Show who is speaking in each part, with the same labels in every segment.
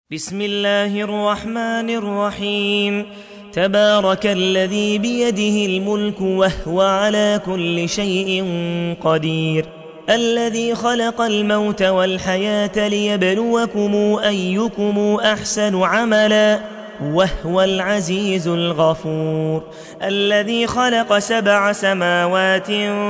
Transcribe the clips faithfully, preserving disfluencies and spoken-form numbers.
Speaker 1: بسم الله الرحمن الرحيم. تبارك الذي بيده الملك وهو على كل شيء قدير، الذي خلق الموت والحياة ليبلوكم أيكم أحسن عملا وهو العزيز الغفور، الذي خلق سبع سماوات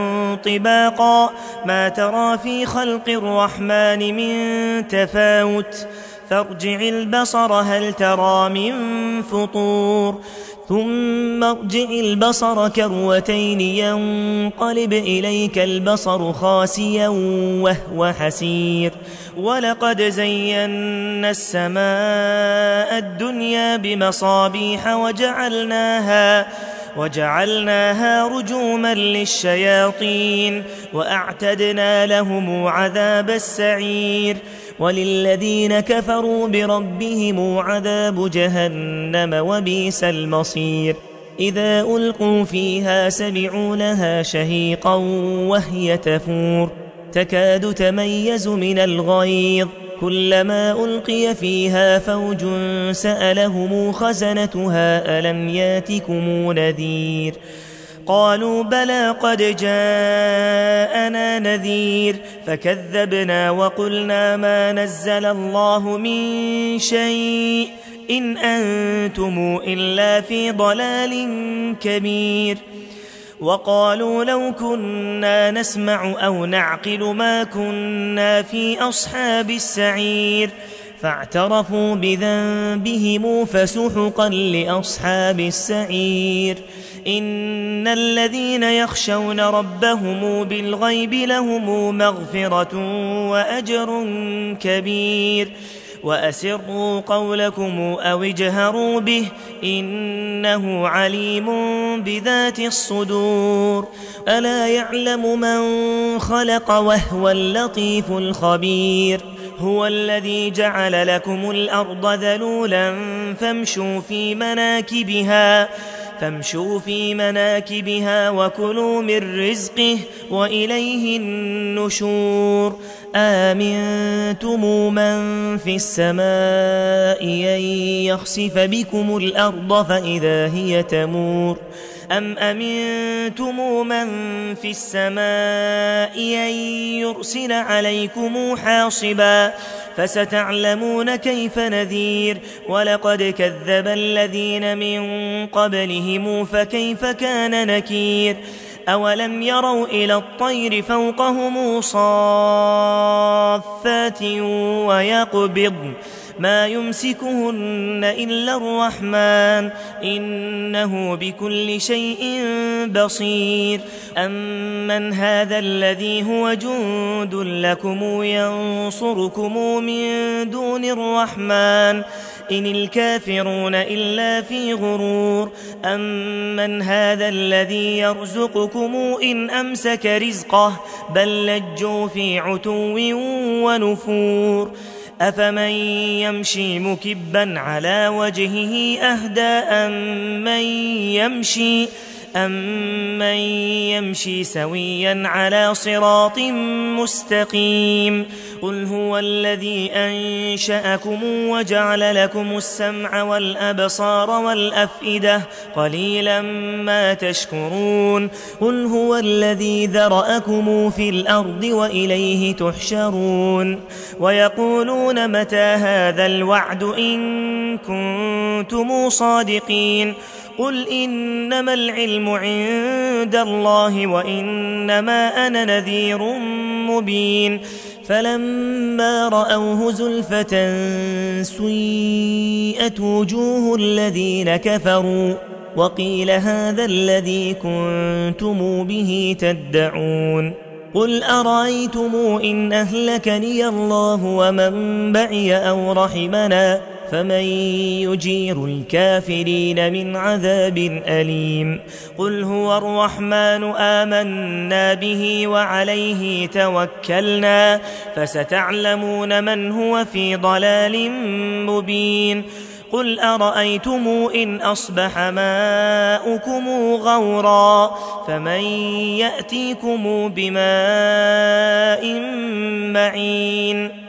Speaker 1: طباقا ما ترى في خلق الرحمن من تفاوت، فارجع البصر هل ترى من فطور، ثم ارجع البصر كروتين ينقلب إليك البصر خاسئا وهو حسير، ولقد زينا السماء الدنيا بمصابيح وجعلناها وجعلناها رجوما للشياطين وأعتدنا لهم عذاب السعير، وللذين كفروا بربهم عذاب جهنم وبئس المصير. إذا ألقوا فيها سمعوا لها شهيقا وهي تفور، تكاد تميز من الغيظ، كلما ألقي فيها فوج سألهم خزنتها ألم ياتكم نذير، قالوا بلى قد جاءنا نذير، فكذبنا وقلنا ما نزل الله من شيء إن أنتم إلا في ضلال كبير، وقالوا لو كنا نسمع أو نعقل ما كنا في أصحاب السعير، فاعترفوا بذنبهم فسحقا لأصحاب السعير. إن الذين يخشون ربهم بالغيب لهم مغفرة وأجر كبير، وأسروا قولكم أو اجهروا به إنه عليم بذات الصدور، ألا يعلم من خلق وهو اللطيف الخبير، هو الذي جعل لكم الأرض ذلولا فامشوا في مناكبها فامشوا في مناكبها وكلوا من رزقه وإليه النشور. آمنتم من في السماء أن يخسف بكم الأرض فإذا هي تمور، أم أمنتم من في السماء أن يرسل عليكم حاصبا، فستعلمون كيف نذير. ولقد كذب الذين من قبلهم فكيف كان نكير، أولم يروا إلى الطير فوقهم صافات ويقبضن ما يمسكهن إلا الرحمن إنه بكل شيء بصير. أمن هذا الذي هو جند لكم ينصركم من دون الرحمن إن الكافرون إلا في غرور. أمن هذا الذي يرزقكم إن أمسك رزقه بل لجوا في عتو ونفور. أفمن يمشي مكبا على وجهه أهدى أمن يمشي أمن يمشي سويا على صراط مستقيم. قل هو الذي أنشأكم وجعل لكم السمع والأبصار والأفئدة قليلا ما تشكرون. قل هو الذي ذرأكم في الأرض وإليه تحشرون. ويقولون متى هذا الوعد إن كنتم صادقين. قل إنما العلم عند الله وإنما أنا نذير مبين. فلما رأوه زلفة سيئت وجوه الذين كفروا وقيل هذا الذي كنتم به تدعون. قل أرأيتم إن أهلكني الله ومن بعي أو رحمنا فمن يجير الكافرين من عذاب أليم. قل هو الرحمن آمنا به وعليه توكلنا فستعلمون من هو في ضلال مبين. قل أرأيتم إن أصبح ماؤكم غورا فمن يأتيكم بماء معين.